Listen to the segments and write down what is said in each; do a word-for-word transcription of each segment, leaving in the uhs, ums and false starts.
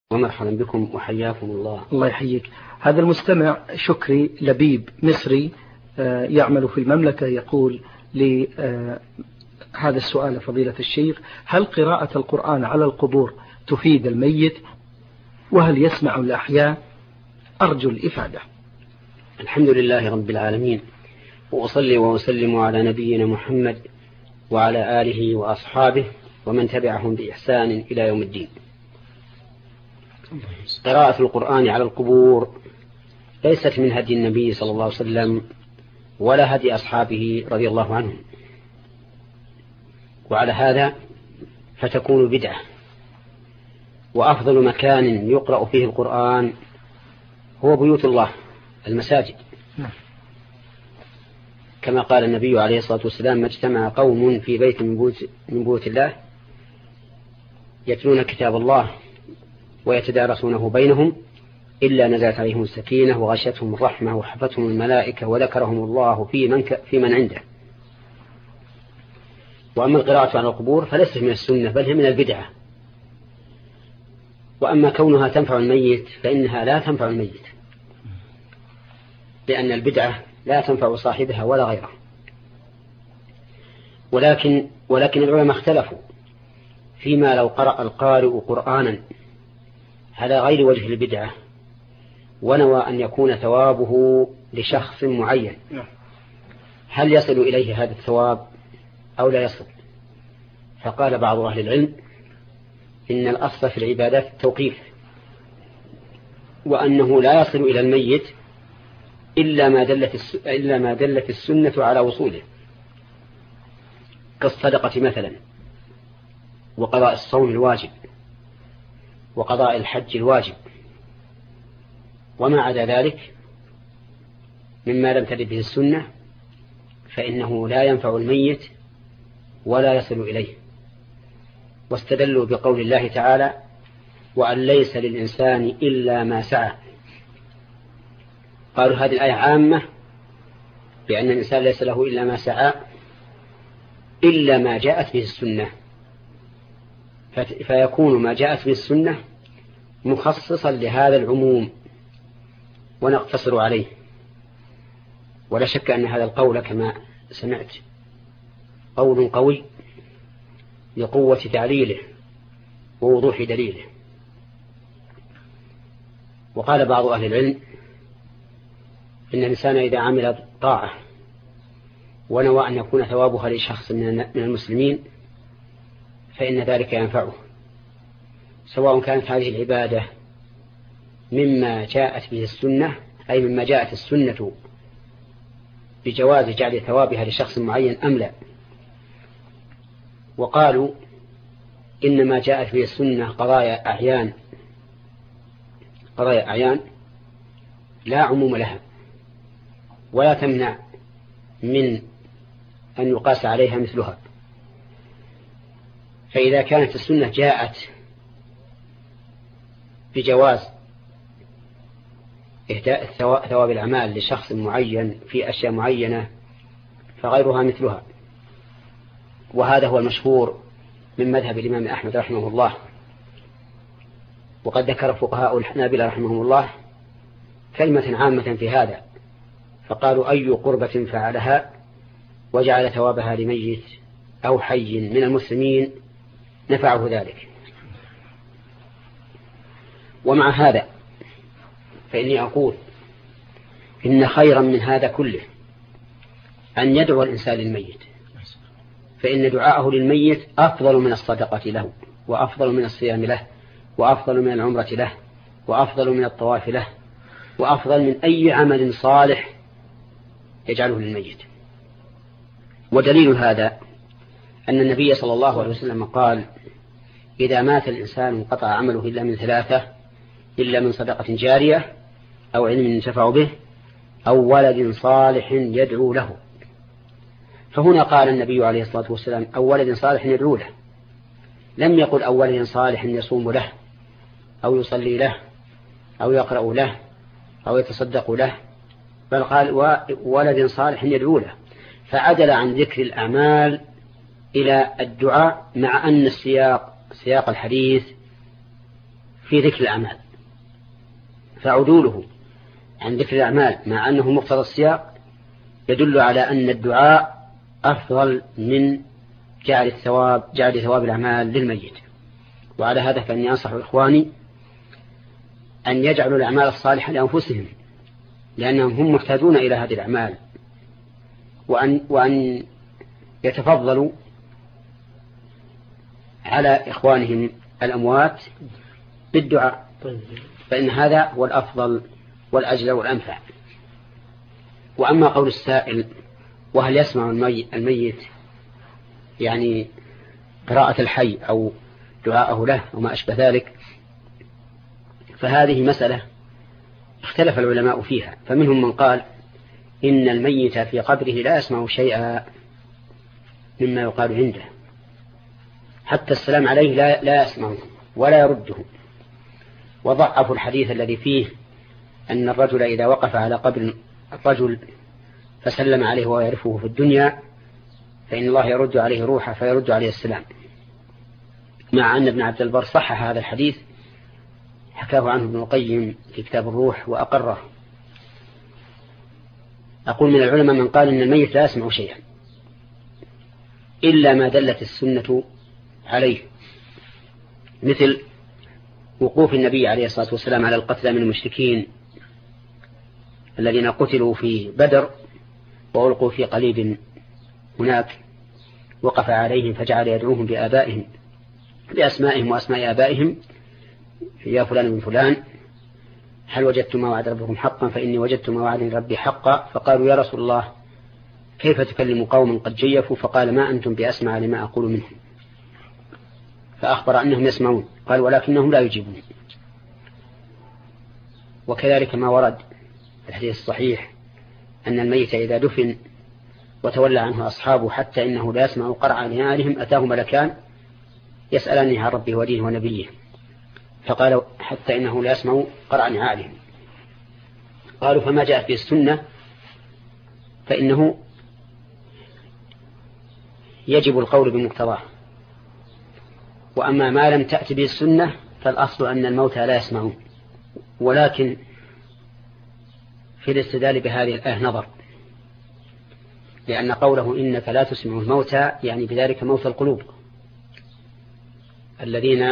ومرحبا بكم وحياكم الله. الله يحييك. هذا المستمع شكري لبيب مصري يعمل في المملكة يقول لي هذا السؤال فضيلة الشيخ: هل قراءة القرآن على القبور تفيد الميت؟ وهل يسمع الأحياء؟ أرجو الإفادة. الحمد لله رب العالمين، وأصلي وأسلم على نبينا محمد وعلى آله وأصحابه ومن تبعهم بإحسان إلى يوم الدين. قراءة القرآن على القبور ليست من هدي النبي صلى الله عليه وسلم ولا هدي أصحابه رضي الله عنهم، وعلى هذا فتكون بدعة. وأفضل مكان يقرأ فيه القرآن هو بيوت الله، المساجد، كما قال النبي عليه الصلاة والسلام: ما اجتمع قوم في بيت من بيوت الله يتلون كتاب الله ويتدارسونه بينهم إلا نزلت عليهم السكينة وغشتهم الرحمة وحفتهم الملائكة وذكرهم الله في من, ك... في من عنده. وأما القراءة على القبور فليست من السنة بل هي من البدعة. وأما كونها تنفع الميت فإنها لا تنفع الميت، لأن البدعة لا تنفع صاحبها ولا غيره. ولكن ولكن العلماء اختلفوا فيما لو قرأ القارئ قرآنا على غير وجه البدعة ونوى أن يكون ثوابه لشخص معين، هل يصل إليه هذا الثواب أو لا يصل؟ فقال بعض أهل العلم إن الأصل في العبادات التوقيف، وأنه لا يصل إلى الميت إلا ما دلت إلا ما دلت السنة على وصوله، كالصدقة مثلا، وقضاء الصوم الواجب، وقضاء الحج الواجب، وما عدا ذلك مما لم ترد به السنة فإنه لا ينفع الميت ولا يصل إليه. واستدلوا بقول الله تعالى: وأن ليس للإنسان إلا ما سعى. قالوا هذه الآية عامة بأن الإنسان ليس له إلا ما سعى إلا ما جاءت به السنة، فيكون ما جاءت به السنة مخصصا لهذا العموم ونقتصر عليه. ولا شك أن هذا القول كما سمعت قول قوي لقوة تعليله ووضوح دليله. وقال بعض أهل العلم إن الإنسان إذا عمل طاعة ونوى أن يكون ثوابها لشخص من المسلمين فإن ذلك ينفعه، سواء كانت هذه العبادة مما جاءت به السنة، أي مما جاءت السنة بجواز جعل ثوابها لشخص معين أم لا. وقالوا إنما جاءت به السنة قضايا أعيان قضايا أعيان لا عموم لها ولا تمنع من أن يقاس عليها مثلها. فإذا كانت السنة جاءت بجواز إهداء ثواب الأعمال لشخص معين في أشياء معينة فغيرها مثلها. وهذا هو المشهور من مذهب الإمام أحمد رحمه الله. وقد ذكر فقهاء الحنابلة رحمهم الله كلمة عامة في هذا، فقالوا: أي قربة فعلها وجعل ثوابها لميت أو حي من المسلمين نفعه ذلك. ومع هذا فإني أقول إن خيرا من هذا كله أن يدعو الإنسان للميت، فإن دعاءه للميت أفضل من الصدقة له، وأفضل من الصيام له، وأفضل من العمرة له، وأفضل من الطواف له، وأفضل من أي عمل صالح يجعله للميت. ودليل هذا أن النبي صلى الله عليه وسلم قال: إذا مات الإنسان انقطع عمله إلا من ثلاثة، إلا من صدقة جارية أو علم ينتفع به أو ولد صالح يدعو له. فهنا قال النبي عليه الصلاة والسلام: أو ولد صالح يدعو له، لم يقل أو ولد صالح يصوم له أو يصلي له أو يقرأ له أو يتصدق له، بل قال ولد صالح يدعو له، فعدل عن ذكر الأعمال إلى الدعاء، مع أن السياق سياق الحديث في ذكر الأعمال، فعدوله عن ذكر الأعمال مع أنه مقتضى السياق يدل على أن الدعاء أفضل من جعل الثواب جعل ثواب الأعمال للميت. وعلى هذا فإني أنصح إخواني أن يجعلوا الأعمال الصالحة لأنفسهم، لأنهم هم محتاجون إلى هذه الأعمال، وأن, وأن يتفضلوا على إخوانهم الأموات بالدعاء، فإن هذا هو الأفضل والأجل والأنفع. وأما قول السائل وهل يسمع الميت يعني قراءة الحي أو دعاءه له وما أشبه ذلك، فهذه مسألة اختلف العلماء فيها. فمنهم من قال إن الميت في قبره لا يسمع شيئا مما يقال عنده، حتى السلام عليه لا, لا يسمعه ولا يرده. وضعفوا الحديث الذي فيه أن الرجل إذا وقف على قبر الرجل فسلم عليه ويعرفه في الدنيا فإن الله يرد عليه روحه فيرد عليه السلام، مع أن ابن عبد البر صحح هذا الحديث، حكاه عنه ابن القيم في كتاب الروح وأقره. أقول من العلماء من قال إن الميت لا يسمع شيئا إلا ما دلت السنة عليه، مثل وقوف النبي عليه الصلاة والسلام على القتلى من المشركين الذين قتلوا في بدر وألقوا في قليب هناك، وقف عليهم فجعل يدعوهم بآبائهم بأسمائهم وأسماء آبائهم، يا فلان من فلان هل وجدتم ما وعد ربكم حقا فإني وجدت ما وعدني ربي حقا. فقالوا يا رسول الله كيف تكلم قوم قد جيفوا؟ فقال ما أنتم بأسمع لما أقول منهم، فأخبر أنهم يسمعون، قال ولكنهم لا يجيبون. وكذلك ما ورد في الحديث الصحيح أن الميت إذا دفن وتولى عنه أصحابه حتى إنه لا يسمع قرع نعالهم أتاه ملكان يسألني عن ربه ودينه ونبيه، فقالوا حتى إنه لا يسمع قرع نعالهم. قالوا فما جاءت به السنة فإنه يجب القول بمقتضاه، وأما ما لم تأتي به السنة فالأصل أن الموتى لا يسمعون. ولكن في الاستدلال بهذه الآية نظر، لأن قوله إنك لا تسمع الموتى يعني بذلك موت القلوب الذين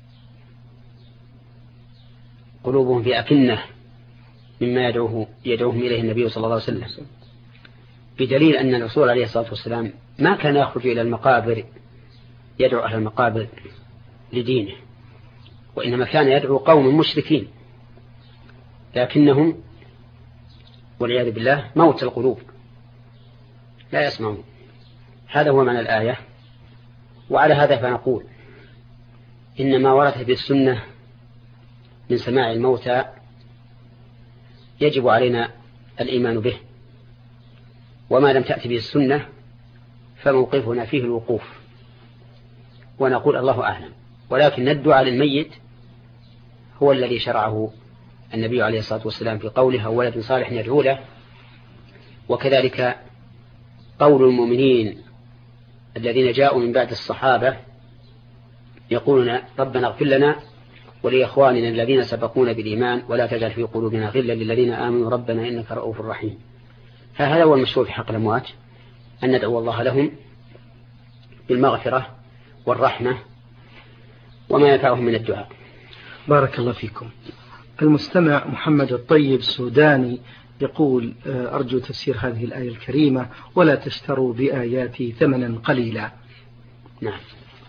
قلوبهم في أكنة مما يدعوه يدعوهم إليه النبي صلى الله عليه وسلم، بدليل أن الرسول عليه الصلاة والسلام ما كان يخرج إلى المقابر يدعو أهل المقابر لدينه، وإنما كان يدعو قوم مشركين لكنهم والعياذ بالله موت القلوب لا يسمعون. هذا هو معنى الآية. وعلى هذا فنقول إن ما ورد في السنة من سماع الموتى يجب علينا الإيمان به، وما لم تأتي به السنة فموقفنا فيه الوقوف ونقول الله أعلم. ولكن الدعاء للميت هو الذي شرعه النبي عليه الصلاة والسلام في قوله أو ولد صالح يدعو له، وكذلك قول المؤمنين الذين جاءوا من بعد الصحابة يقولون ربنا اغفر لنا ولإخواننا الذين سبقونا بالإيمان ولا تجعل في قلوبنا غلا للذين آمنوا ربنا إنك رؤوف رحيم. فهذا هو المشروع في حق الأموات، أن ندعو الله لهم بالمغفرة والرحمة وما ينفعهم من الدعاء. بارك الله فيكم. المستمع محمد الطيب السوداني يقول أرجو تفسير هذه الآية الكريمة ولا تشتروا بآياتي ثمنا قليلا. نعم،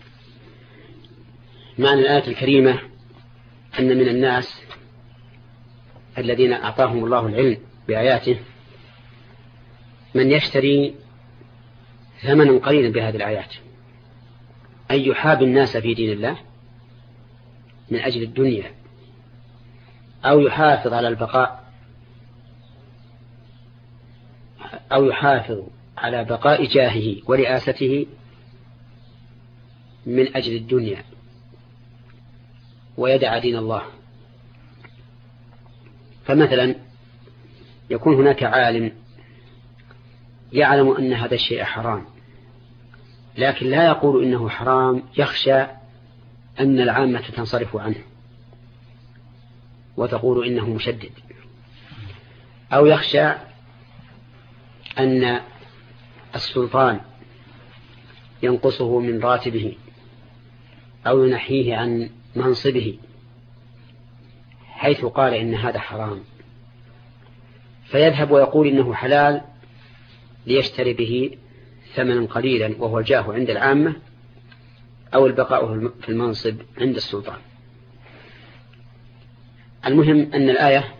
معنى الآية الكريمة أن من الناس الذين أعطاهم الله العلم بآياته من يشتري ثمنا قليلا بهذه الآيات، أن يحاب الناس في دين الله من أجل الدنيا، أو يحافظ على البقاء أو يحافظ على بقاء جاهه ورئاسته من أجل الدنيا ويدع دين الله. فمثلا يكون هناك عالم يعلم أن هذا الشيء حرام لكن لا يقول إنه حرام، يخشى أن العامة تنصرف عنه وتقول إنه مشدد، أو يخشى أن السلطان ينقصه من راتبه أو ينحيه عن منصبه حيث قال إن هذا حرام، فيذهب ويقول إنه حلال ليشتري به ثمنا قليلا وهو الجاه عند العامة أو البقاء في المنصب عند السلطان. المهم أن الآية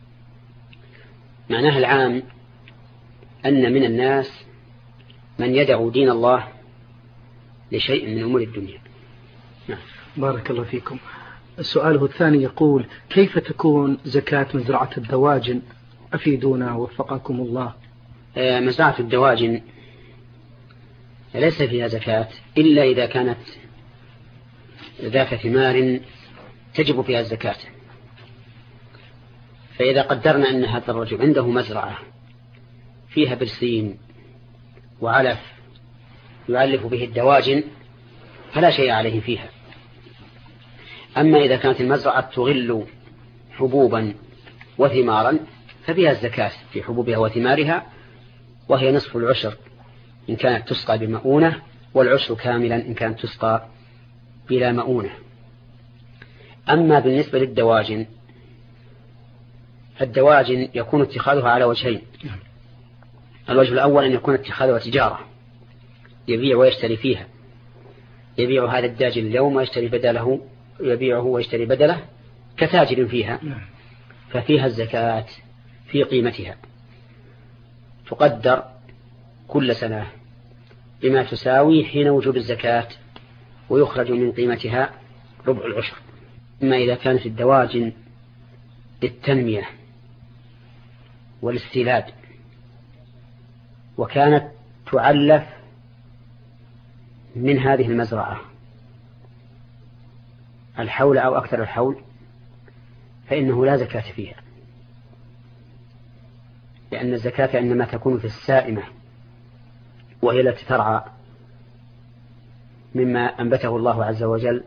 معناها العام أن من الناس من يدعو دين الله لشيء من أمور الدنيا. نعم. بارك الله فيكم. السؤال الثاني يقول: كيف تكون زكاة مزرعة الدواجن؟ أفيدونا وفقكم الله. مزرعة الدواجن ليس فيها زكاة إلا إذا كانت ذات ثمار تجب فيها الزكاة. فإذا قدرنا أن هذا الرجل عنده مزرعة فيها برسيم وعلف يعلف به الدواجن فلا شيء عليه فيها. أما إذا كانت المزرعة تغل حبوبا وثمارا ففيها الزكاة في حبوبها وثمارها، وهي نصف العشر إن كانت تسقى بمؤونة، والعشر كاملا إن كانت تسقى بلا مؤونة. أما بالنسبة للدواجن فالدواجن يكون اتخاذها على وجهين: الوجه الأول أن يكون اتخاذها تجارة يبيع ويشتري فيها، يبيع هذا الداجن اليوم ويشتري بدله، يبيعه ويشتري بدله كتاجر فيها، ففيها الزكاة في قيمتها، تقدر كل سنة بما تساوي حين وجوب الزكاة، ويخرج من قيمتها ربع العشر. أما إذا كانت الدواجن للتنمية والاستيلاد وكانت تعلف من هذه المزرعة الحول أو أكثر الحول فإنه لا زكاة فيها، لأن الزكاة إنما تكون في السائمة وهي التي ترعى مما أنبته الله عز وجل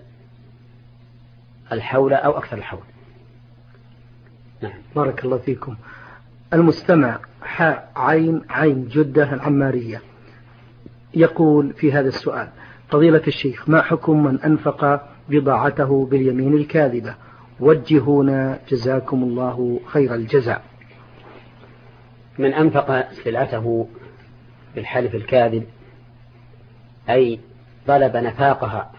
الحول أو أكثر الحول. نعم. بارك الله فيكم. المستمع حاء عين عين جدة العمارية يقول في هذا السؤال: فضيلة الشيخ، ما حكم من أنفق بضاعته باليمين الكاذبة؟ وجهونا جزاكم الله خير الجزاء. من أنفق سلعته بالحلف الكاذب أي طلب نفاقها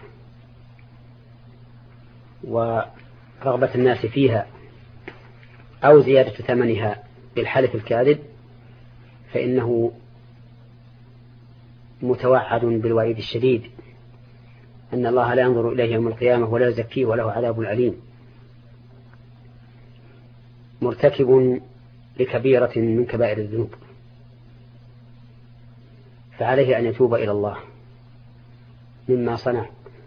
ورغبة الناس فيها أو زيادة ثمنها بالحلف الكاذب فإنه متوعد بالوعيد الشديد أن الله لا ينظر إليه يوم القيامة ولا يزكيه وله عذاب أليم، مرتكب لكبيرة من كبائر الذنوب، فعليه أن يتوب إلى الله مما صنع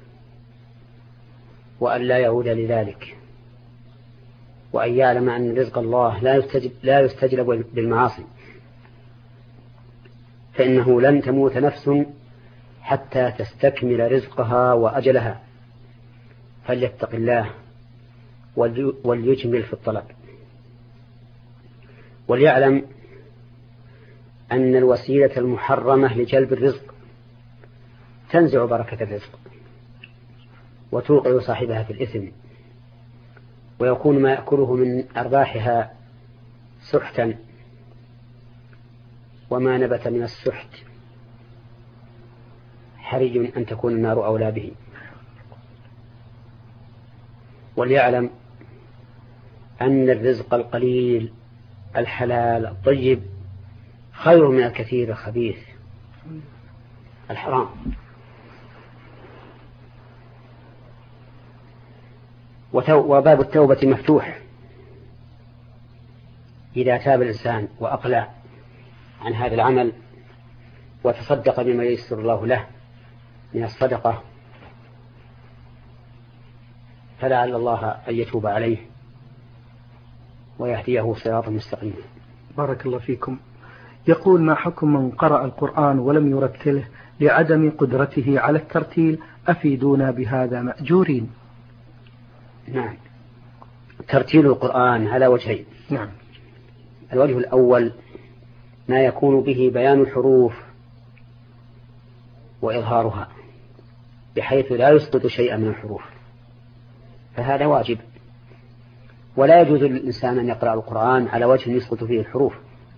وأن لا يعود لذلك، وأن يعلم أن رزق الله لا يستجب, لا يستجلب بالمعاصي، فإنه لن تموت نفس حتى تستكمل رزقها وأجلها، فليتق الله وليجمل في الطلب، وليعلم أن الوسيلة المحرمة لجلب الرزق تنزع بركة الرزق وتوقع صاحبها في الإثم، ويكون ما يأكله من أرباحها سحتا، وما نبت من السحت حري أن تكون النار أولى به. وليعلم أن الرزق القليل الحلال الطيب خير من الكثير الخبيث الحرام. وباب التوبة مفتوح إذا تاب الإنسان وأقلع عن هذا العمل وتصدق بما ييسر الله له من الصدقة، فلعل الله أن يتوب عليه ويهديه صراطا مستقيما. بارك الله فيكم. يقول: ما حكم من قرأ القرآن ولم يرتله لعدم قدرته على الترتيل؟ أفيدونا بهذا مأجورين. نعم، ترتيل القرآن على وجهين. نعم. الوجه الأول ما يكون به بيان الحروف وإظهارها بحيث لا يسقط شيئا من الحروف، فهذا واجب، ولا يجوز للإنسان أن يقرأ القرآن على وجه يسقط فيه الحروف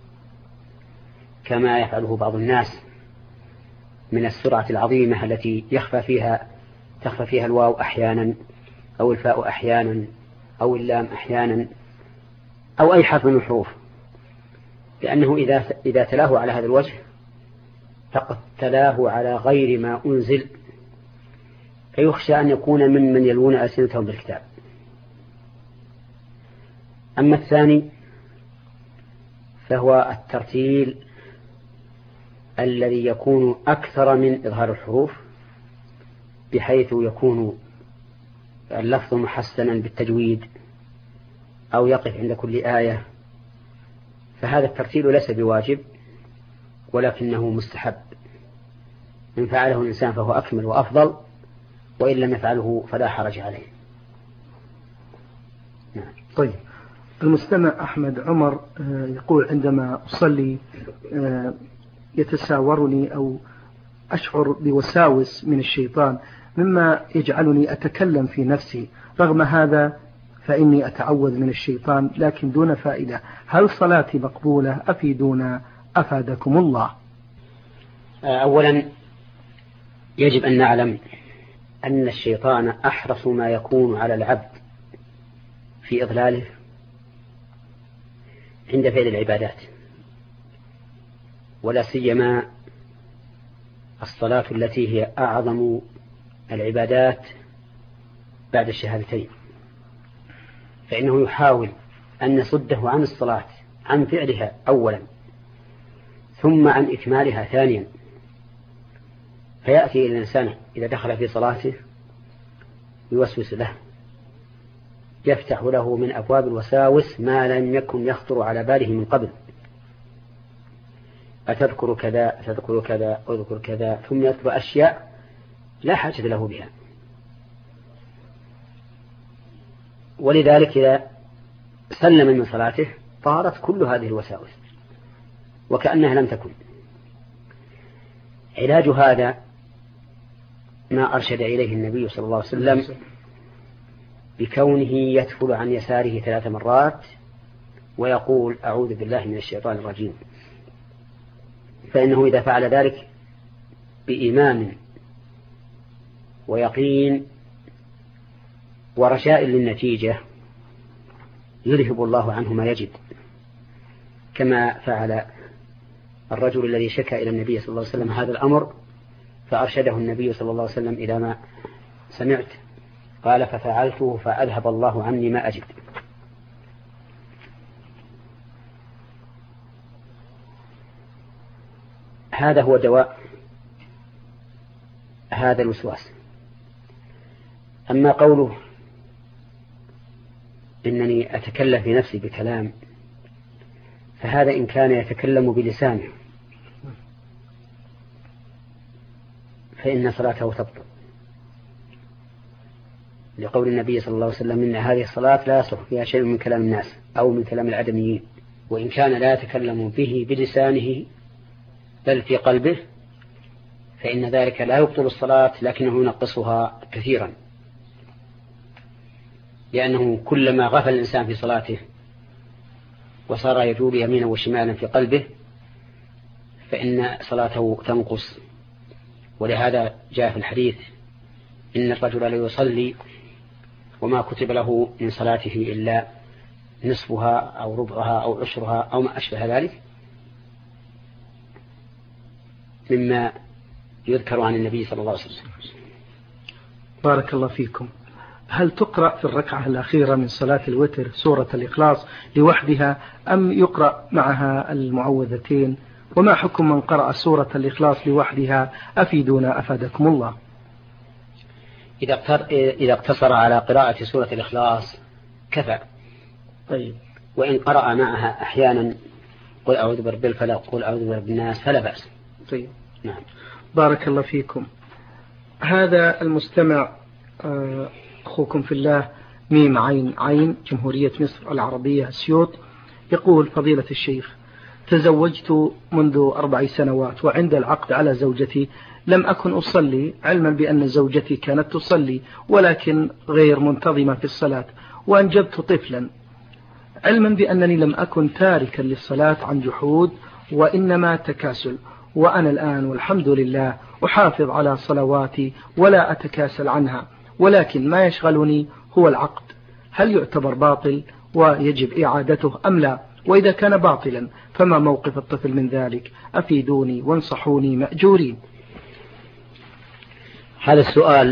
كما يفعله بعض الناس من السرعة العظيمة التي يخفى فيها تخفى فيها الواو أحيانا أو الفاء أحيانا أو اللام أحيانا أو أي حرف من الحروف، لأنه إذا إذا تلاه على هذا الوجه فقد تلاه على غير ما أنزل، فيخشى أن يكون ممن يلوون ألسنتهم بالكتاب. أما الثاني فهو الترتيل الذي يكون أكثر من إظهار الحروف بحيث يكون اللفظ محسنا بالتجويد أو يقف عند كل آية، فهذا الترتيل ليس بواجب ولكنه مستحب، إن فعله الإنسان فهو أكمل وأفضل، وإن لم يفعله فلا حرج عليه. نعم. طيب، المستمع أحمد عمر يقول عندما أصلي يتساورني أو أشعر بوساوس من الشيطان مما يجعلني أتكلم في نفسي، رغم هذا فإني أتعوذ من الشيطان لكن دون فائدة، هل صلاتي مقبولة؟ أفيدونا أفادكم الله. أولا يجب أن نعلم أن الشيطان أحرص ما يكون على العبد في إضلاله عند فعل العبادات، ولا سيما الصلاة التي هي أعظم العبادات بعد الشهادتين، فإنه يحاول أن يصده عن الصلاة، عن فعلها أولا، ثم عن إكمالها ثانيا، فيأتي إلى الإنسان إذا دخل في صلاته يوسوس له، يفتح له من أبواب الوساوس ما لم يكن يخطر على باله من قبل، أتذكر كذا أتذكر كذا أذكر كذا، ثم يذكر أشياء لا حاجة له بها. ولذلك إذا سلم من صلاته طارت كل هذه الوساوس وكأنها لم تكن. علاج هذا ما أرشد إليه النبي صلى الله عليه وسلم بكونه يتفل عن يساره ثلاث مرات ويقول أعوذ بالله من الشيطان الرجيم، فإنه إذا فعل ذلك بإيمان ويقين ورجاء للنتيجة يذهب الله عنه ما يجد، كما فعل الرجل الذي شكى إلى النبي صلى الله عليه وسلم هذا الأمر فأرشده النبي صلى الله عليه وسلم إلى ما سمعت، قال ففعلته فأذهب الله عني ما أجد. هذا هو دواء هذا الوسواس. أما قوله إنني أتكلم في نفسي بكلام، فهذا إن كان يتكلم بلسانه فإن صلاته تبطل، لقول النبي صلى الله عليه وسلم إن هذه الصلاة لا يصح فيها شيء من كلام الناس أو من كلام العدميين. وإن كان لا يتكلم به بلسانه بل في قلبه فإن ذلك لا يبطل الصلاة لكنه ينقصها كثيرا، لأنه كلما غفل الإنسان في صلاته وصار يجول يمينا وشمالا في قلبه فإن صلاته تنقص. ولهذا جاء في الحديث إن الرجل لا يصلي وما كتب له من صلاته إلا نصفها أو ربعها أو عشرها أو ما أشبه ذلك مما يذكر عن النبي صلى الله عليه وسلم. بارك الله فيكم. هل تقرأ في الركعة الأخيرة من صلاة الوتر سورة الإخلاص لوحدها أم يقرأ معها المعوذتين؟ وما حكم من قرأ سورة الإخلاص لوحدها؟ أفيدونا أفادكم الله. إذا اقتصر على قراءة سورة الإخلاص كفى. طيب. وإن قرأ معها أحيانا قل أعوذ برب الفلق قل أعوذ برب الناس فلا بأس. طيب. نعم. بارك الله فيكم. هذا المستمع أخوكم في الله ميم عين عين جمهورية مصر العربية سيوط، يقول فضيلة الشيخ: تزوجت منذ أربع سنوات، وعند العقد على زوجتي لم أكن أصلي، علما بأن زوجتي كانت تصلي ولكن غير منتظمة في الصلاة، وأنجبت طفلا، علما بأنني لم أكن تاركا للصلاة عن جحود وإنما تكاسل، وأنا الآن والحمد لله أحافظ على صلواتي ولا أتكاسل عنها، ولكن ما يشغلني هو العقد، هل يعتبر باطل ويجب إعادته أم لا؟ وإذا كان باطلا فما موقف الطفل من ذلك؟ أفيدوني وانصحوني مأجورين. هذا السؤال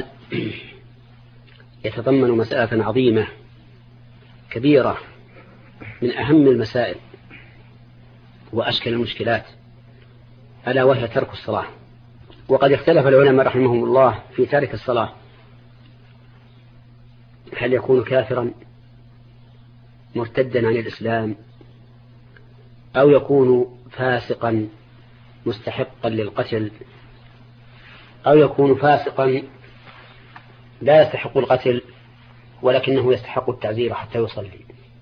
يتضمن مسألة عظيمة كبيرة من أهم المسائل وأشكل المشكلات، ألا وهي ترك الصلاة. وقد اختلف العلماء رحمهم الله في تارك الصلاة، هل يكون كافرا مرتدا عن الإسلام أو يكون فاسقا مستحقا للقتل أو يكون فاسقا لا يستحق القتل ولكنه يستحق التعذير حتى يصلي.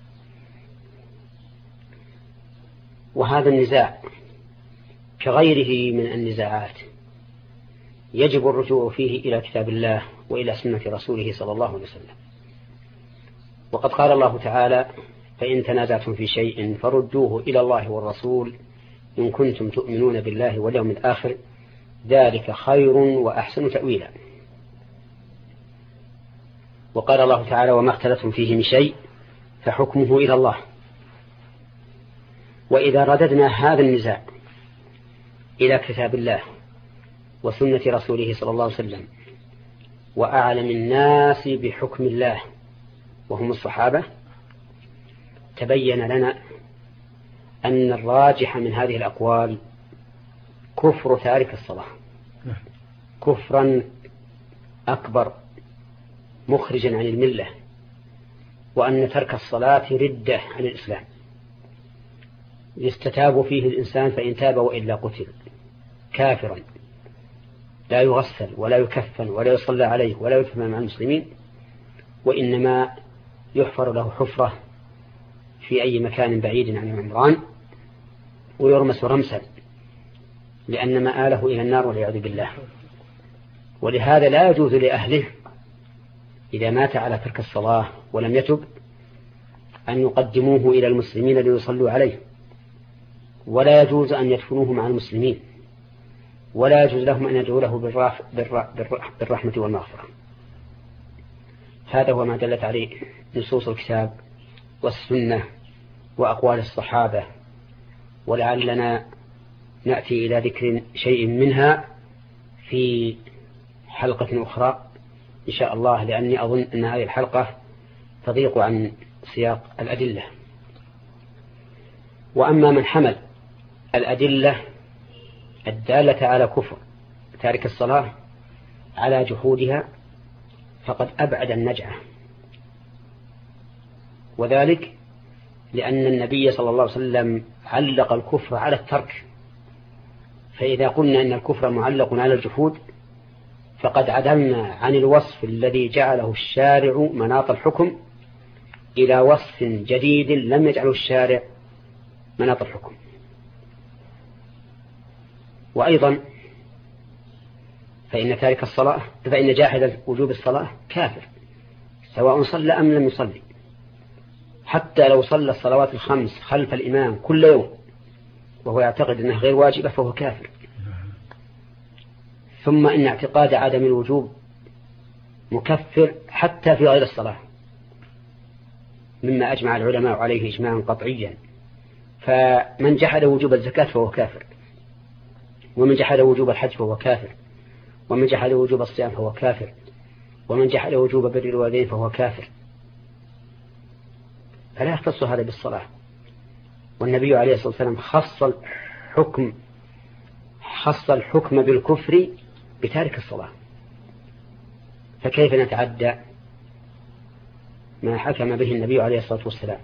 وهذا النزاع كغيره من النزاعات يجب الرجوع فيه إلى كتاب الله وإلى سنة رسوله صلى الله عليه وسلم. وقد قال الله تعالى: فإن تنازعتم في شيء فردوه إلى الله والرسول إن كنتم تؤمنون بالله واليوم الآخر ذلك خير وأحسن تأويلا. وقال الله تعالى: وما اختلفتم فيه من شيء فحكمه إلى الله. وإذا رددنا هذا النزاع إلى كتاب الله وسنة رسوله صلى الله عليه وسلم وأعلم الناس بحكم الله وهم الصحابة، تبين لنا أن الراجح من هذه الأقوال كفر تارك الصلاة، كفرا أكبر مخرجا عن الملة، وأن ترك الصلاة ردة عن الإسلام يستتاب فيه الإنسان، فإن تاب وإلا قتل كافرا لا يغسل ولا يكفن ولا يصلى عليه ولا يدفن مع المسلمين، وإنما يحفر له حفرة في أي مكان بعيد عن العمران ويرمس رمسا، لأن مآله إلى النار والعياذ بالله. ولهذا لا يجوز لأهله إذا مات على ترك الصلاة ولم يتب أن يقدموه إلى المسلمين ليصلوا عليه، ولا يجوز أن يدفنوه مع المسلمين، ولا يجوز لهم أن يدعوا له بالرحمة والمغفرة. هذا هو ما دلت عليه نصوص الكتاب والسنة وأقوال الصحابة، ولعلنا نأتي إلى ذكر شيء منها في حلقة أخرى إن شاء الله، لأني أظن أن هذه الحلقة تضيق عن سياق الأدلة. وأما من حمل الأدلة الدالة على كفر تارك الصلاة على جحودها فقد أبعد النجعة، وذلك لأن النبي صلى الله عليه وسلم علق الكفر على الترك، فإذا قلنا أن الكفر معلق على الجحود فقد عدلنا عن الوصف الذي جعله الشارع مناط الحكم إلى وصف جديد لم يجعله الشارع مناط الحكم. وأيضا فإن تارك الصلاة فإن جاحد وجوب الصلاة كافر سواء صلى أم لم يصلي، حتى لو صلى الصلوات الخمس خلف الإمام كل يوم وهو يعتقد أنها غير واجبة فهو كافر. ثم إن اعتقاد عدم الوجوب مكفر حتى في غير الصلاة، مما أجمع العلماء عليه إجماعا قطعيا. فمن جحد وجوب الزكاة فهو كافر، ومن جحد وجوب الحج فهو كافر، ومن جحد وجوب الصيام فهو كافر، ومن جحد وجوب بر الوالدين فهو كافر. فلا يختص هذا بالصلاة. والنبي عليه الصلاة والسلام خص الحكم خص الحكم بالكفر بتارك الصلاة، فكيف نتعدى ما حكم به النبي عليه الصلاة والسلام؟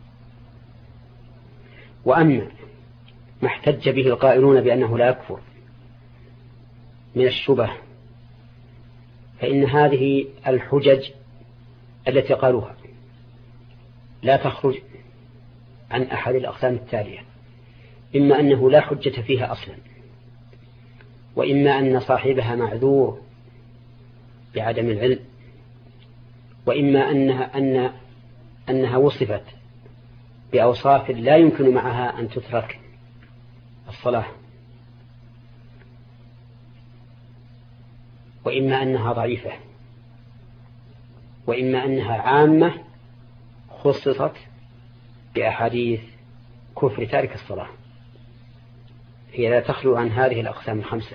وأما ما احتج به القائلون بأنه لا يكفر من الشبه فإن هذه الحجج التي قالوها لا تخرج عن أحد الأقسام التالية: إما أنه لا حجة فيها أصلا، وإما أن صاحبها معذور بعدم العلم، وإما أنها, أن أنها وصفت بأوصاف لا يمكن معها أن تترك الصلاة، وإما أنها ضعيفة، وإما أنها عامة خصصت بأحاديث كفر تارك الصلاة. هي لا تخلو عن هذه الأقسام الخمسة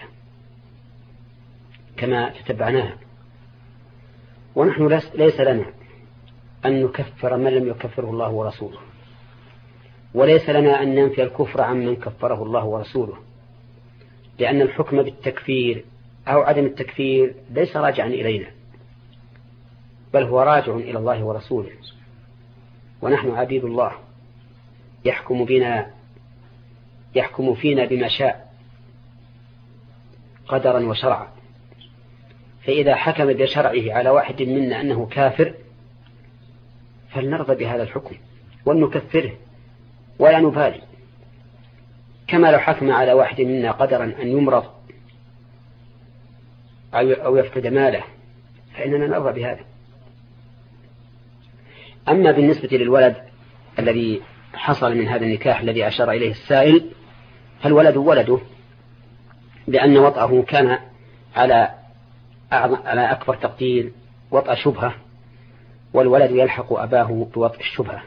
كما تتبعناها. ونحن ليس لنا أن نكفر من لم يكفره الله ورسوله، وليس لنا أن ننفي الكفر عن من كفره الله ورسوله، لأن الحكم بالتكفير أو عدم التكفير ليس راجعا إلينا، بل هو راجع إلى الله ورسوله، ونحن عبيد الله يحكم بنا يحكم فينا بما شاء قدرا وشرعا. فإذا حكم بشرعه على واحد منا أنه كافر فلنرضى بهذا الحكم ولنكفره ولا نبالي، كما لو حكم على واحد منا قدرا أن يمرض أو يفقد ماله فإننا نرضى بهذا. أما بالنسبة للولد الذي حصل من هذا النكاح الذي أشار إليه السائل، فالولد ولده، لأن وطأه كان على على أكبر تقدير وطأ شبهة، والولد يلحق أباه بوطأ الشبهة.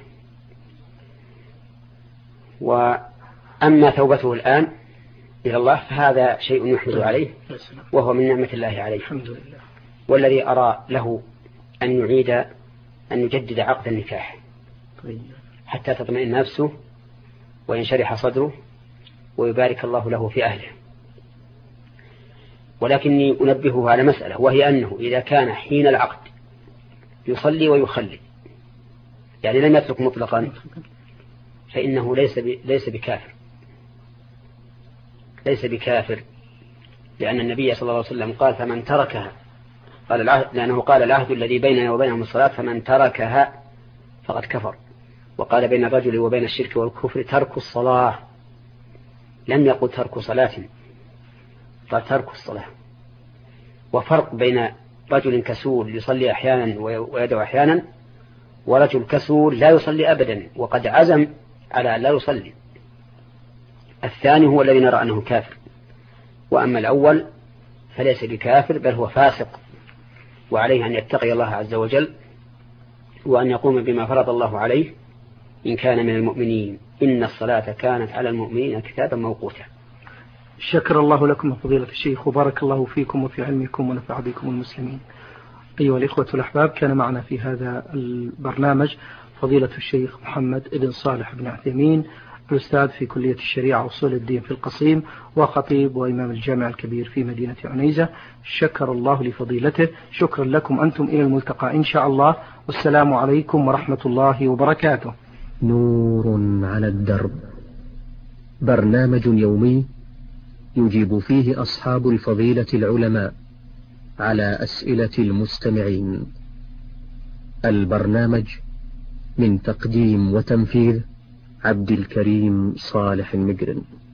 وأما توبته الآن إلى الله فهذا شيء يحمد عليه، وهو من نعمة الله عليه. الحمد لله. والذي أرى له أن يعيد أن يجدد عقد النكاح حتى تطمئن نفسه وينشرح صدره ويبارك الله له في أهله. ولكني أنبهه على مسألة، وهي أنه إذا كان حين العقد يصلي ويخلي، يعني لم يترك مطلقا، فإنه ليس ليس بكافر ليس بكافر لأن النبي صلى الله عليه وسلم قال: فمن تركها، قال العهد، لأنه قال: العهد الذي بيننا وبينهم الصلاة، فمن تركها فقد كفر. وقال: بين الرجل وبين الشرك والكفر ترك الصلاة، لم يقل ترك صلاة، قال ترك الصلاة. وفرق بين رجل كسول يصلي أحيانا ويدعو أحيانا، ورجل كسول لا يصلي أبدا وقد عزم على أن لا يصلي. الثاني هو الذي نرى أنه كافر، وأما الأول فليس بكافر بل هو فاسق، وعليه أن يتقي الله عز وجل وأن يقوم بما فرض الله عليه إن كان من المؤمنين، إن الصلاة كانت على المؤمنين كتابا موقوتا. شكر الله لكم فضيلة الشيخ، وبارك الله فيكم وفي علمكم ونفع بكم المسلمين. أيها الإخوة الأحباب، كان معنا في هذا البرنامج فضيلة الشيخ محمد بن صالح بن عثيمين، الأستاذ في كلية الشريعة وأصول الدين في القصيم، وخطيب وإمام الجامع الكبير في مدينة عنيزة. شكر الله لفضيلته. شكرا لكم أنتم، إلى الملتقى إن شاء الله، والسلام عليكم ورحمة الله وبركاته. نور على الدرب، برنامج يومي يجيب فيه أصحاب الفضيلة العلماء على أسئلة المستمعين. البرنامج من تقديم وتنفيذ عبد الكريم صالح المقرن.